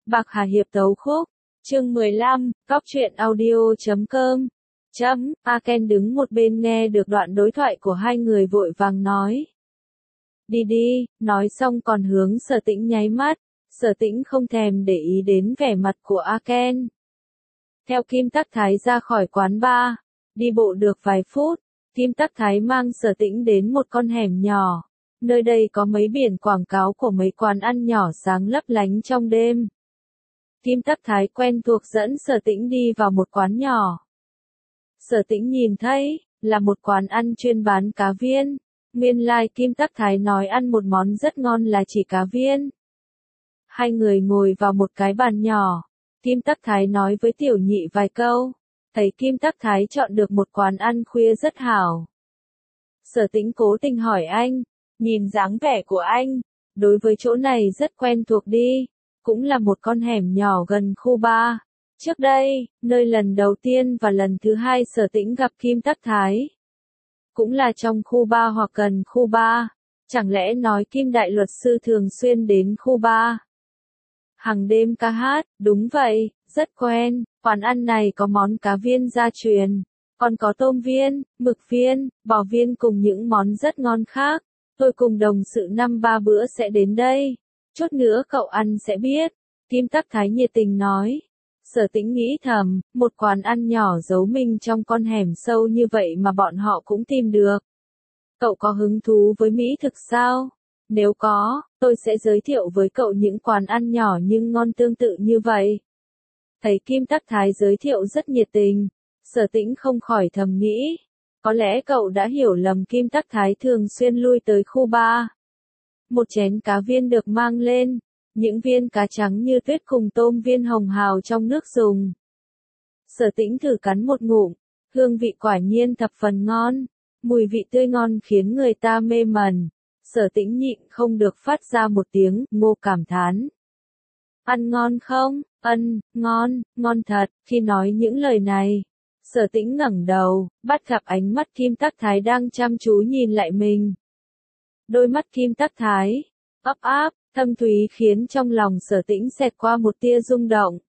Bạc Hà Hiệp tấu khúc. Chương 15, Cóc truyện audio.com. Aken đứng một bên nghe được đoạn đối thoại của hai người vội vàng nói. Đi đi, nói xong còn hướng Sở Tĩnh nháy mắt. Sở Tĩnh không thèm để ý đến vẻ mặt của Aken. Theo Kim Tắc Thái ra khỏi quán bar, đi bộ được vài phút, Kim Tắc Thái mang Sở Tĩnh đến một con hẻm nhỏ. Nơi đây có mấy biển quảng cáo của mấy quán ăn nhỏ sáng lấp lánh trong đêm. Kim Tắc Thái quen thuộc dẫn Sở Tĩnh đi vào một quán nhỏ. Sở Tĩnh nhìn thấy, là một quán ăn chuyên bán cá viên. Nguyên lai Kim Tắc Thái nói ăn một món rất ngon là chỉ cá viên. Hai người ngồi vào một cái bàn nhỏ. Kim Tắc Thái nói với Tiểu Nhị vài câu. Thấy Kim Tắc Thái chọn được một quán ăn khuya rất hảo. Sở Tĩnh cố tình hỏi anh, nhìn dáng vẻ của anh, đối với chỗ này rất quen thuộc đi, cũng là một con hẻm nhỏ gần khu bar. Trước đây, nơi lần đầu tiên và lần thứ hai Sở Tĩnh gặp Kim Tắc Thái, cũng là trong khu bar hoặc gần khu bar. Chẳng lẽ nói Kim Đại Luật Sư thường xuyên đến khu bar hàng đêm ca hát? Đúng vậy, rất quen. Quán ăn này có món cá viên gia truyền, còn có tôm viên, mực viên, bò viên cùng những món rất ngon khác. Tôi cùng đồng sự 5-3 bữa sẽ đến đây. Chút nữa cậu ăn sẽ biết. Kim Tắc Thái nhiệt tình nói. Sở Tĩnh nghĩ thầm, một quán ăn nhỏ giấu mình trong con hẻm sâu như vậy mà bọn họ cũng tìm được. Cậu có hứng thú với mỹ thực sao? Nếu có, tôi sẽ giới thiệu với cậu những quán ăn nhỏ nhưng ngon tương tự như vậy. Thấy Kim Tắc Thái giới thiệu rất nhiệt tình, Sở Tĩnh không khỏi thầm nghĩ. Có lẽ cậu đã hiểu lầm, Kim Tắc Thái thường xuyên lui tới khu bar. Một chén cá viên được mang lên, những viên cá trắng như tuyết cùng tôm viên hồng hào trong nước dùng. Sở Tĩnh thử cắn một ngụm, hương vị quả nhiên thập phần ngon, mùi vị tươi ngon khiến người ta mê mẩn. Sở Tĩnh nhịn không được phát ra một tiếng ngô cảm thán. Ăn ngon không? Ngon, ngon thật. Khi nói những lời này, Sở Tĩnh ngẩng đầu, bắt gặp ánh mắt Kim Tắc Thái đang chăm chú nhìn lại mình. Đôi mắt Kim Tắc Thái ấp áp, thâm thúy khiến trong lòng Sở Tĩnh xẹt qua một tia rung động.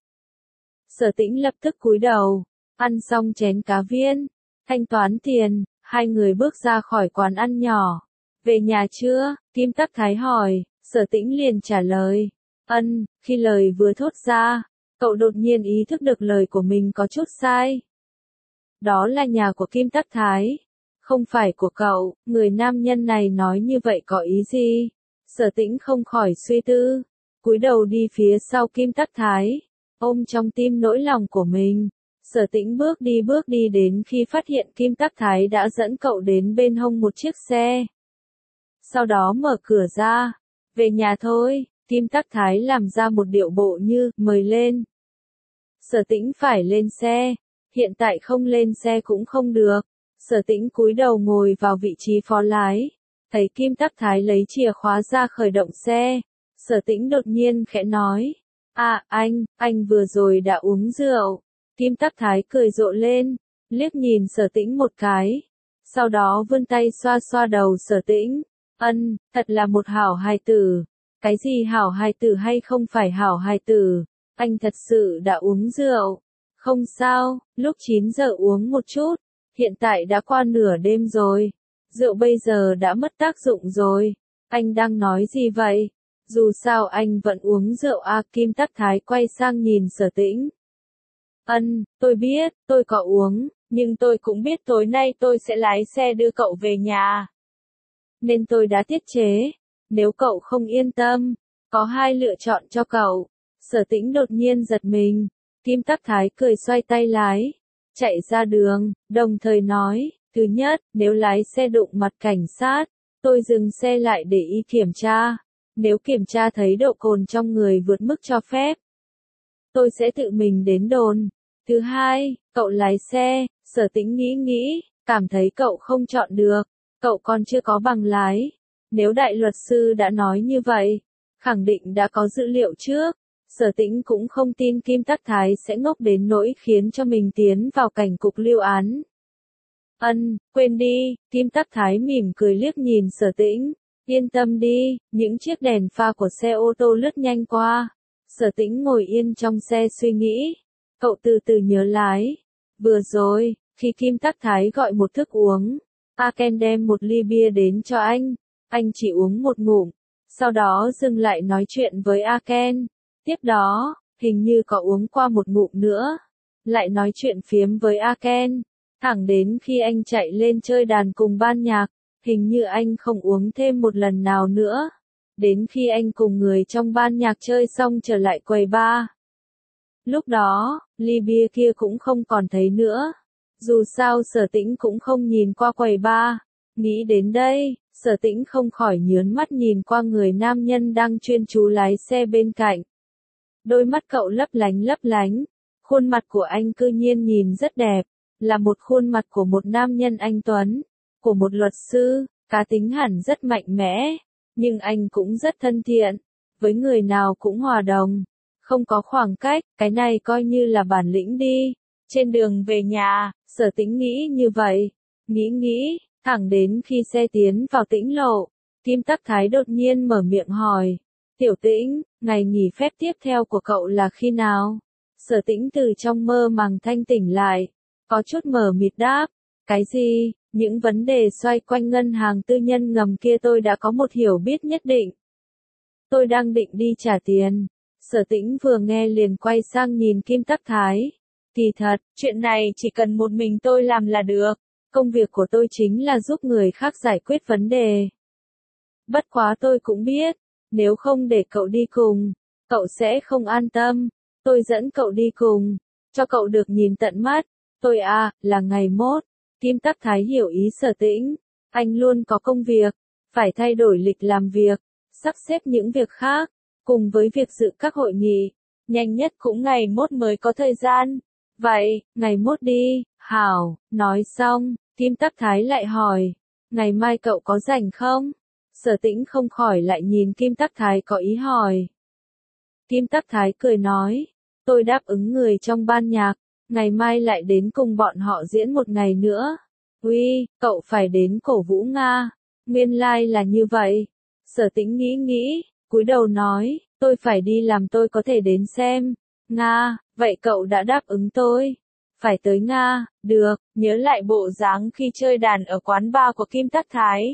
Sở Tĩnh lập tức cúi đầu, ăn xong chén cá viên, thanh toán tiền, hai người bước ra khỏi quán ăn nhỏ. Về nhà chưa? Kim Tắc Thái hỏi. Sở Tĩnh liền trả lời. Khi lời vừa thốt ra, cậu đột nhiên ý thức được lời của mình có chút sai. Đó là nhà của Kim Tắc Thái, không phải của cậu. Người nam nhân này nói như vậy có ý gì? Sở Tĩnh không khỏi suy tư, cúi đầu đi phía sau Kim Tắc Thái, ôm trong tim nỗi lòng của mình. Sở Tĩnh bước đi đến khi phát hiện Kim Tắc Thái đã dẫn cậu đến bên hông một chiếc xe. Sau đó mở cửa ra, về nhà thôi. Kim Tắc Thái làm ra một điệu bộ như mời lên. Sở Tĩnh phải lên xe, hiện tại không lên xe cũng không được. Sở Tĩnh cúi đầu ngồi vào vị trí phó lái, thấy Kim Tắc Thái lấy chìa khóa ra khởi động xe. Sở Tĩnh đột nhiên khẽ nói, anh vừa rồi đã uống rượu. Kim Tắc Thái cười rộ lên, liếc nhìn Sở Tĩnh một cái, sau đó vươn tay xoa xoa đầu Sở Tĩnh. Thật là một hảo hài tử. Cái gì hảo hài tử hay không phải hảo hài tử, anh thật sự đã uống rượu. Không sao, lúc 9 giờ uống một chút, hiện tại đã qua nửa đêm rồi. Rượu bây giờ đã mất tác dụng rồi. Anh đang nói gì vậy? Dù sao anh vẫn uống rượu à? Kim Tắc Thái quay sang nhìn Sở Tĩnh. Tôi biết, tôi có uống, nhưng tôi cũng biết tối nay tôi sẽ lái xe đưa cậu về nhà. Nên tôi đã tiết chế. Nếu cậu không yên tâm, có hai lựa chọn cho cậu. Sở Tĩnh đột nhiên giật mình. Kim Tắc Thái cười xoay tay lái, chạy ra đường, đồng thời nói, thứ nhất, nếu lái xe đụng mặt cảnh sát, tôi dừng xe lại để y kiểm tra. Nếu kiểm tra thấy độ cồn trong người vượt mức cho phép, tôi sẽ tự mình đến đồn. Thứ hai, cậu lái xe. Sở Tĩnh nghĩ, cảm thấy cậu không chọn được. Cậu còn chưa có bằng lái. Nếu đại luật sư đã nói như vậy, khẳng định đã có dữ liệu trước. Sở Tĩnh cũng không tin Kim Tắc Thái sẽ ngốc đến nỗi khiến cho mình tiến vào cảnh cục lưu án. Quên đi. Kim Tắc Thái mỉm cười liếc nhìn Sở Tĩnh. Yên tâm đi, những chiếc đèn pha của xe ô tô lướt nhanh qua. Sở Tĩnh ngồi yên trong xe suy nghĩ. Cậu từ từ nhớ lái. Vừa rồi, khi Kim Tắc Thái gọi một thức uống, Aken đem một ly bia đến cho anh chỉ uống một ngụm, sau đó dừng lại nói chuyện với Aken. Tiếp đó, hình như có uống qua một ngụm nữa, lại nói chuyện phiếm với Aken, thẳng đến khi anh chạy lên chơi đàn cùng ban nhạc, hình như anh không uống thêm một lần nào nữa. Đến khi anh cùng người trong ban nhạc chơi xong trở lại quầy bar. Lúc đó, ly bia kia cũng không còn thấy nữa. Dù sao Sở Tĩnh cũng không nhìn qua quầy bar. Nghĩ đến đây, Sở Tĩnh không khỏi nhớn mắt nhìn qua người nam nhân đang chuyên chú lái xe bên cạnh. Đôi mắt cậu lấp lánh. Khuôn mặt của anh cư nhiên nhìn rất đẹp. Là một khuôn mặt của một nam nhân anh tuấn. Của một luật sư, cá tính hẳn rất mạnh mẽ. Nhưng anh cũng rất thân thiện. Với người nào cũng hòa đồng. Không có khoảng cách, cái này coi như là bản lĩnh đi. Trên đường về nhà, Sở Tĩnh nghĩ như vậy. Nghĩ, thẳng đến khi xe tiến vào Tĩnh lộ. Kim Tắc Thái đột nhiên mở miệng hỏi. Tiểu Tĩnh, ngày nghỉ phép tiếp theo của cậu là khi nào? Sở Tĩnh từ trong mơ màng thanh tỉnh lại. Có chút mờ mịt đáp. Cái gì? Những vấn đề xoay quanh ngân hàng tư nhân ngầm kia tôi đã có một hiểu biết nhất định. Tôi đang định đi trả tiền. Sở Tĩnh vừa nghe liền quay sang nhìn Kim Tắc Thái. Kỳ thật, chuyện này chỉ cần một mình tôi làm là được. Công việc của tôi chính là giúp người khác giải quyết vấn đề. Bất quá tôi cũng biết, nếu không để cậu đi cùng, cậu sẽ không an tâm. Tôi dẫn cậu đi cùng, cho cậu được nhìn tận mắt. Tôi là ngày mốt. Kim Tắc Thái hiểu ý Sở Tĩnh. Anh luôn có công việc, phải thay đổi lịch làm việc, sắp xếp những việc khác, cùng với việc dự các hội nghị. Nhanh nhất cũng ngày mốt mới có thời gian. Vậy, ngày mốt đi, hảo, nói xong, Kim Tắc Thái lại hỏi. Ngày mai cậu có rảnh không? Sở Tĩnh không khỏi lại nhìn Kim Tắc Thái có ý hỏi. Kim Tắc Thái cười nói. Tôi đáp ứng người trong ban nhạc. Ngày mai lại đến cùng bọn họ diễn một ngày nữa. Uy, cậu phải đến cổ vũ Nga. Nguyên lai là như vậy. Sở Tĩnh nghĩ, cúi đầu nói, tôi phải đi làm tôi có thể đến xem. Nga, vậy cậu đã đáp ứng tôi. Phải tới Nga, được, nhớ lại bộ dáng khi chơi đàn ở quán bar của Kim Tắc Thái.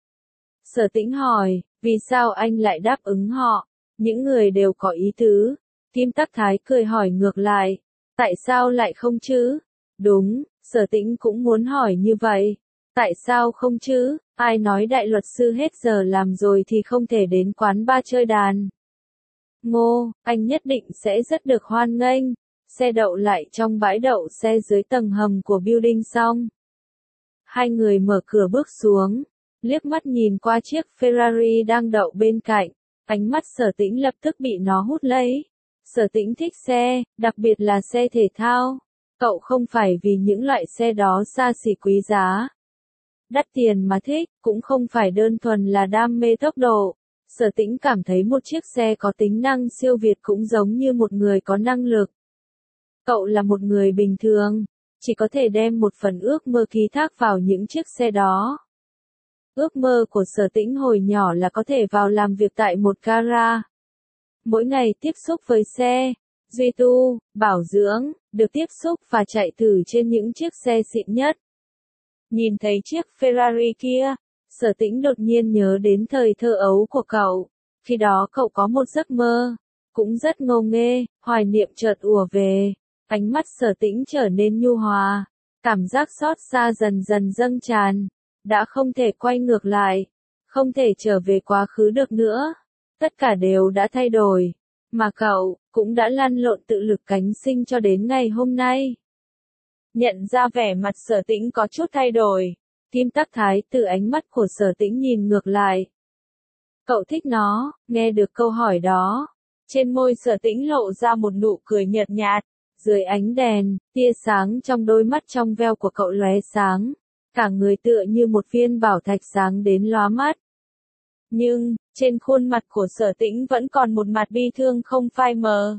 Sở Tĩnh hỏi, vì sao anh lại đáp ứng họ? Những người đều có ý tứ. Kim Tắc Thái cười hỏi ngược lại. Tại sao lại không chứ? Đúng, Sở Tĩnh cũng muốn hỏi như vậy. Tại sao không chứ? Ai nói đại luật sư hết giờ làm rồi thì không thể đến quán bar chơi đàn? Ngô, anh nhất định sẽ rất được hoan nghênh. Xe đậu lại trong bãi đậu xe dưới tầng hầm của building xong. Hai người mở cửa bước xuống, liếc mắt nhìn qua chiếc Ferrari đang đậu bên cạnh. Ánh mắt Sở Tĩnh lập tức bị nó hút lấy. Sở Tĩnh thích xe, đặc biệt là xe thể thao. Cậu không phải vì những loại xe đó xa xỉ quý giá, đắt tiền mà thích, cũng không phải đơn thuần là đam mê tốc độ. Sở Tĩnh cảm thấy một chiếc xe có tính năng siêu việt cũng giống như một người có năng lực. Cậu là một người bình thường, chỉ có thể đem một phần ước mơ ký thác vào những chiếc xe đó. Ước mơ của Sở Tĩnh hồi nhỏ là có thể vào làm việc tại một gara. Mỗi ngày tiếp xúc với xe, duy tu, bảo dưỡng, được tiếp xúc và chạy thử trên những chiếc xe xịn nhất. Nhìn thấy chiếc Ferrari kia, Sở Tĩnh đột nhiên nhớ đến thời thơ ấu của cậu. Khi đó cậu có một giấc mơ, cũng rất ngô nghê, hoài niệm chợt ùa về. Ánh mắt Sở Tĩnh trở nên nhu hòa, cảm giác xót xa dần dần dâng tràn. Đã không thể quay ngược lại, không thể trở về quá khứ được nữa. Tất cả đều đã thay đổi, mà cậu cũng đã lăn lộn tự lực cánh sinh cho đến ngày hôm nay. Nhận ra vẻ mặt Sở Tĩnh có chút thay đổi, Kim Tắc Thái từ ánh mắt của Sở Tĩnh nhìn ngược lại. Cậu thích nó, nghe được câu hỏi đó. Trên môi Sở Tĩnh lộ ra một nụ cười nhợt nhạt. Dưới ánh đèn, tia sáng trong đôi mắt trong veo của cậu lóe sáng. Cả người tựa như một viên bảo thạch sáng đến lóa mắt. Nhưng, trên khuôn mặt của Sở Tĩnh vẫn còn một mặt bi thương không phai mờ.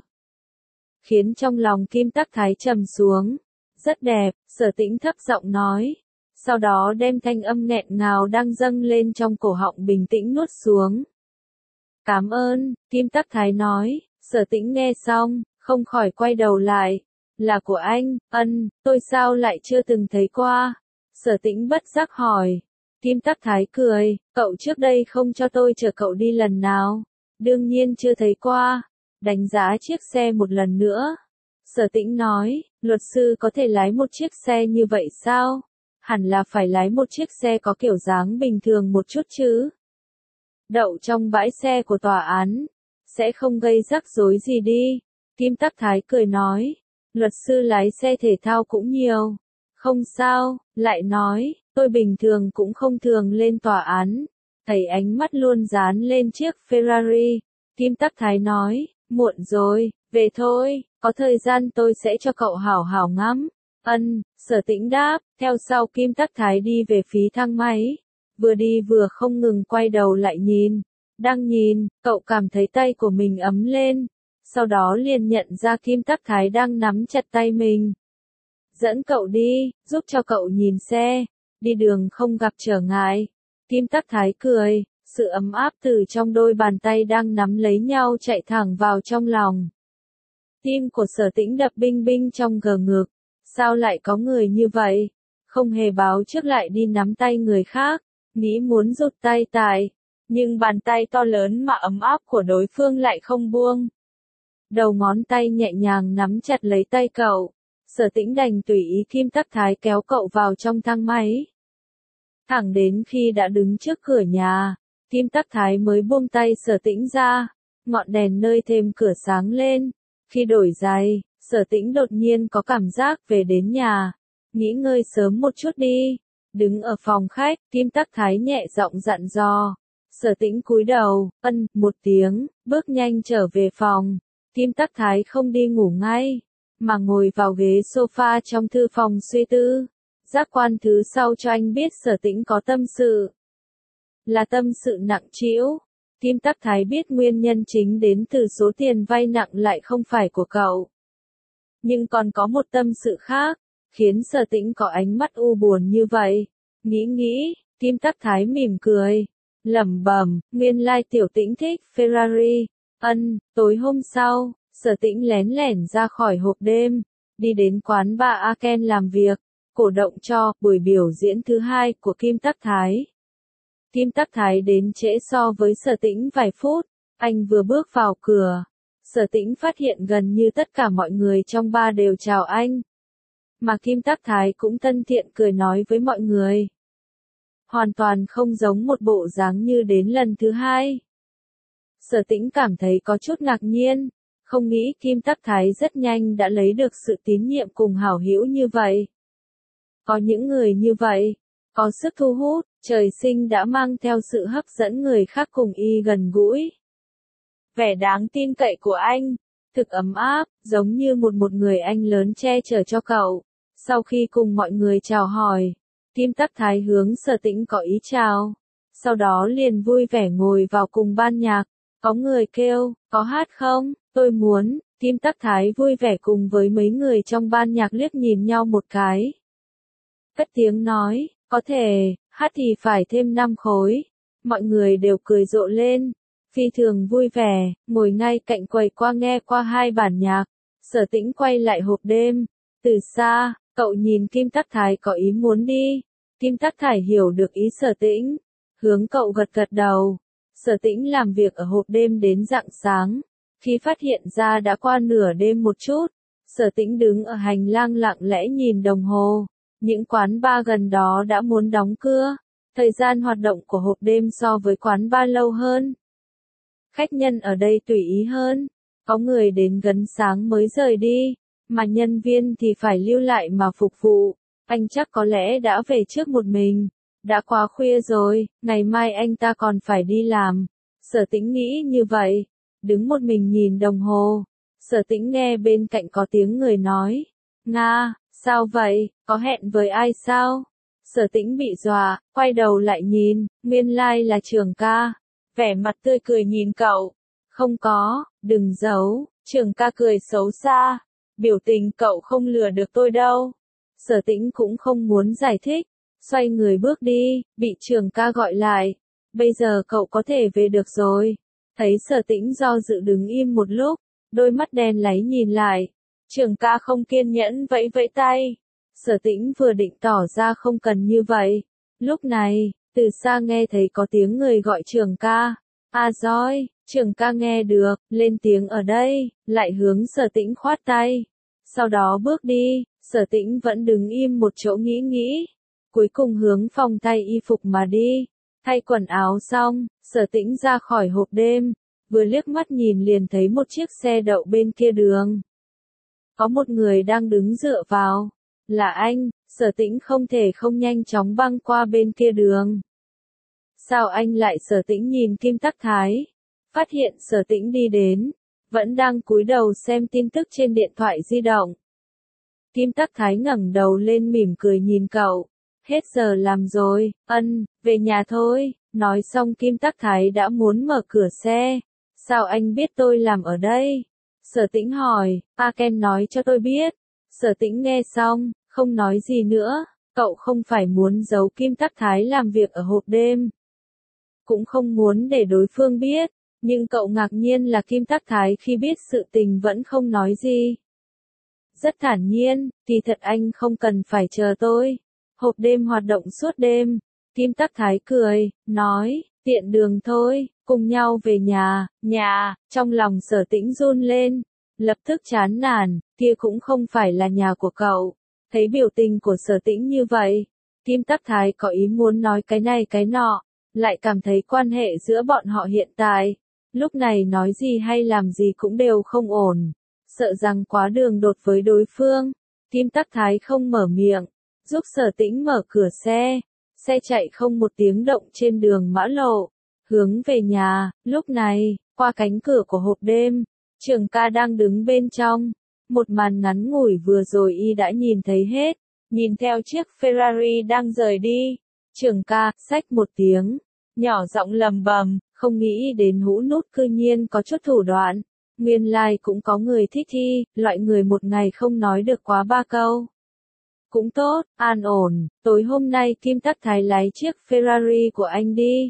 Khiến trong lòng Kim Tắc Thái trầm xuống. Rất đẹp, Sở Tĩnh thấp giọng nói. Sau đó đem thanh âm nghẹn ngào đang dâng lên trong cổ họng bình tĩnh nuốt xuống. Cảm ơn, Kim Tắc Thái nói. Sở Tĩnh nghe xong, không khỏi quay đầu lại. Là của anh, tôi sao lại chưa từng thấy qua? Sở Tĩnh bất giác hỏi. Kim Tắc Thái cười, cậu trước đây không cho tôi chở cậu đi lần nào? Đương nhiên chưa thấy qua. Đánh giá chiếc xe một lần nữa. Sở Tĩnh nói, luật sư có thể lái một chiếc xe như vậy sao? Hẳn là phải lái một chiếc xe có kiểu dáng bình thường một chút chứ. Đậu trong bãi xe của tòa án, sẽ không gây rắc rối gì đi. Kim Tắc Thái cười nói, luật sư lái xe thể thao cũng nhiều. Không sao, lại nói, tôi bình thường cũng không thường lên tòa án. Thấy ánh mắt luôn dán lên chiếc Ferrari. Kim Tắc Thái nói, muộn rồi, về thôi, có thời gian tôi sẽ cho cậu hảo hảo ngắm. Sở Tĩnh đáp, theo sau Kim Tắc Thái đi về phía thang máy. Vừa đi vừa không ngừng quay đầu lại nhìn. Đang nhìn, cậu cảm thấy tay của mình ấm lên. Sau đó liền nhận ra Kim Tắc Thái đang nắm chặt tay mình. Dẫn cậu đi, giúp cho cậu nhìn xe. Đi đường không gặp trở ngại. Kim Tắc Thái cười, sự ấm áp từ trong đôi bàn tay đang nắm lấy nhau chạy thẳng vào trong lòng. Tim của Sở Tĩnh đập binh binh trong gờ ngực. Sao lại có người như vậy? Không hề báo trước lại đi nắm tay người khác, nghĩ muốn rụt tay tại, nhưng bàn tay to lớn mà ấm áp của đối phương lại không buông. Đầu ngón tay nhẹ nhàng nắm chặt lấy tay cậu. Sở Tĩnh đành tùy ý Kim Tắc Thái kéo cậu vào trong thang máy. Thẳng đến khi đã đứng trước cửa nhà, Kim Tắc Thái mới buông tay Sở Tĩnh ra. Ngọn đèn nơi thềm cửa sáng lên. Khi đổi giày, Sở Tĩnh đột nhiên có cảm giác về đến nhà. Nghỉ ngơi sớm một chút đi. Đứng ở phòng khách, Kim Tắc Thái nhẹ giọng dặn dò. Sở Tĩnh cúi đầu, một tiếng, bước nhanh trở về phòng. Kim Tắc Thái không đi ngủ ngay, mà ngồi vào ghế sofa trong thư phòng suy tư. Giác quan thứ sau cho anh biết Sở Tĩnh có tâm sự. Là tâm sự nặng trĩu. Kim Tắc Thái biết nguyên nhân chính đến từ số tiền vay nặng lại không phải của cậu. Nhưng còn có một tâm sự khác, khiến Sở Tĩnh có ánh mắt u buồn như vậy. Nghĩ, Kim Tắc Thái mỉm cười, lẩm bẩm, nguyên lai Tiểu Tĩnh thích Ferrari. Tối hôm sau, Sở Tĩnh lén lẻn ra khỏi hộp đêm, đi đến quán bar Aken làm việc, cổ động cho buổi biểu diễn thứ 2 của Kim Tắc Thái. Kim Tắc Thái đến trễ so với Sở Tĩnh vài phút, anh vừa bước vào cửa. Sở Tĩnh phát hiện gần như tất cả mọi người trong bar đều chào anh. Mà Kim Tắc Thái cũng thân thiện cười nói với mọi người. Hoàn toàn không giống một bộ dáng như đến lần thứ 2. Sở Tĩnh cảm thấy có chút ngạc nhiên, không nghĩ Kim Tắc Thái rất nhanh đã lấy được sự tín nhiệm cùng hảo hữu như vậy. Có những người như vậy, có sức thu hút, trời sinh đã mang theo sự hấp dẫn người khác cùng y gần gũi. Vẻ đáng tin cậy của anh, thực ấm áp, giống như một người anh lớn che chở cho cậu. Sau khi cùng mọi người chào hỏi, Kim Tắc Thái hướng Sở Tĩnh có ý chào. Sau đó liền vui vẻ ngồi vào cùng ban nhạc. Có người kêu, có hát không? Tôi muốn. Kim Tắc Thái vui vẻ cùng với mấy người trong ban nhạc liếc nhìn nhau một cái. Cất tiếng nói, có thể, hát thì phải thêm 5 khối. Mọi người đều cười rộ lên. Phi thường vui vẻ, ngồi ngay cạnh quầy qua nghe qua 2 bản nhạc. Sở Tĩnh quay lại hộp đêm. Từ xa, cậu nhìn Kim Tắc Thái có ý muốn đi. Kim Tắc Thái hiểu được ý Sở Tĩnh, hướng cậu gật gật đầu. Sở Tĩnh làm việc ở hộp đêm đến rạng sáng. Khi phát hiện ra đã qua nửa đêm một chút, Sở Tĩnh đứng ở hành lang lặng lẽ nhìn đồng hồ. Những quán bar gần đó đã muốn đóng cửa. Thời gian hoạt động của hộp đêm so với quán bar lâu hơn. Khách nhân ở đây tùy ý hơn. Có người đến gần sáng mới rời đi, mà nhân viên thì phải lưu lại mà phục vụ. Anh chắc có lẽ đã về trước một mình. Đã quá khuya rồi, ngày mai anh ta còn phải đi làm. Sở Tĩnh nghĩ như vậy, đứng một mình nhìn đồng hồ. Sở Tĩnh nghe bên cạnh có tiếng người nói. Nga, sao vậy, có hẹn với ai sao? Sở Tĩnh bị dọa, quay đầu lại nhìn, nguyên lai là Trường ca. Vẻ mặt tươi cười nhìn cậu. Không có, đừng giấu, Trường ca cười xấu xa. Biểu tình cậu không lừa được tôi đâu. Sở Tĩnh cũng không muốn giải thích. Xoay người bước đi, bị Trường ca gọi lại. Bây giờ cậu có thể về được rồi. Thấy Sở Tĩnh do dự đứng im một lúc, đôi mắt đen láy nhìn lại. Trường ca không kiên nhẫn vẫy vẫy tay. Sở Tĩnh vừa định tỏ ra không cần như vậy. Lúc này, từ xa nghe thấy có tiếng người gọi Trường ca. À rồi, Trường ca nghe được, lên tiếng ở đây, lại hướng Sở Tĩnh khoát tay. Sau đó bước đi, Sở Tĩnh vẫn đứng im một chỗ nghĩ. Cuối cùng hướng phòng thay y phục mà đi. Thay quần áo xong, Sở Tĩnh ra khỏi hộp đêm. Vừa liếc mắt nhìn liền thấy một chiếc xe đậu bên kia đường. Có một người đang đứng dựa vào. Là anh, Sở Tĩnh không thể không nhanh chóng băng qua bên kia đường. Sao anh lại? Sở Tĩnh nhìn Kim Tắc Thái. Phát hiện Sở Tĩnh đi đến. Vẫn đang cúi đầu xem tin tức trên điện thoại di động. Kim Tắc Thái ngẩng đầu lên mỉm cười nhìn cậu. Hết giờ làm rồi, về nhà thôi. Nói xong Kim Tắc Thái đã muốn mở cửa xe. Sao anh biết tôi làm ở đây? Sở Tĩnh hỏi, Ken nói cho tôi biết. Sở Tĩnh nghe xong, không nói gì nữa. Cậu không phải muốn giấu Kim Tắc Thái làm việc ở hộp đêm. Cũng không muốn để đối phương biết. Nhưng cậu ngạc nhiên là Kim Tắc Thái khi biết sự tình vẫn không nói gì. Rất thản nhiên, kỳ thật anh không cần phải chờ tôi. Hộp đêm hoạt động suốt đêm. Kim Tắc Thái cười, nói, tiện đường thôi, cùng nhau về nhà. Trong lòng Sở Tĩnh run lên. Lập tức chán nản, kia cũng không phải là nhà của cậu. Thấy biểu tình của Sở Tĩnh như vậy, Kim Tắc Thái có ý muốn nói cái này cái nọ, lại cảm thấy quan hệ giữa bọn họ hiện tại, lúc này nói gì hay làm gì cũng đều không ổn, sợ rằng quá đường đột với đối phương. Kim Tắc Thái không mở miệng, giúp Sở Tĩnh mở cửa xe, xe chạy không một tiếng động trên đường mã lộ, hướng về nhà. Lúc này, qua cánh cửa của hộp đêm, Trường ca đang đứng bên trong. Một màn ngắn ngủi vừa rồi y đã nhìn thấy hết. Nhìn theo chiếc Ferrari đang rời đi. Trường ca, xách một tiếng. Nhỏ giọng lầm bầm, không nghĩ đến Hũ Nút cư nhiên có chút thủ đoạn. Nguyên lai cũng có người thích thi, loại người một ngày không nói được quá 3 câu. Cũng tốt, an ổn, tối hôm nay Kim Tắc Thái lái chiếc Ferrari của anh đi.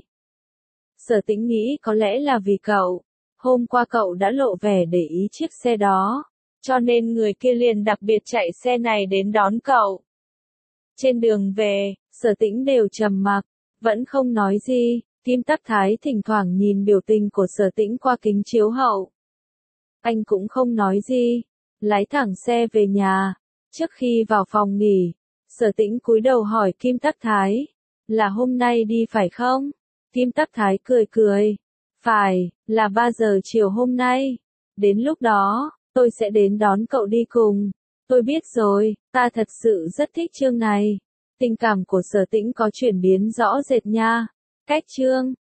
Sở Tĩnh nghĩ có lẽ là vì cậu. Hôm qua cậu đã lộ vẻ để ý chiếc xe đó, cho nên người kia liền đặc biệt chạy xe này đến đón cậu. Trên đường về, Sở Tĩnh đều trầm mặc, vẫn không nói gì. Kim Tắc Thái thỉnh thoảng nhìn biểu tình của Sở Tĩnh qua kính chiếu hậu. Anh cũng không nói gì, lái thẳng xe về nhà. Trước khi vào phòng nghỉ, Sở Tĩnh cúi đầu hỏi Kim Tắc Thái, là hôm nay đi phải không? Kim Tắc Thái cười. Phải, là 3 giờ chiều hôm nay. Đến lúc đó, tôi sẽ đến đón cậu đi cùng. Tôi biết rồi, ta thật sự rất thích chương này. Tình cảm của Sở Tĩnh có chuyển biến rõ rệt nha. Cách chương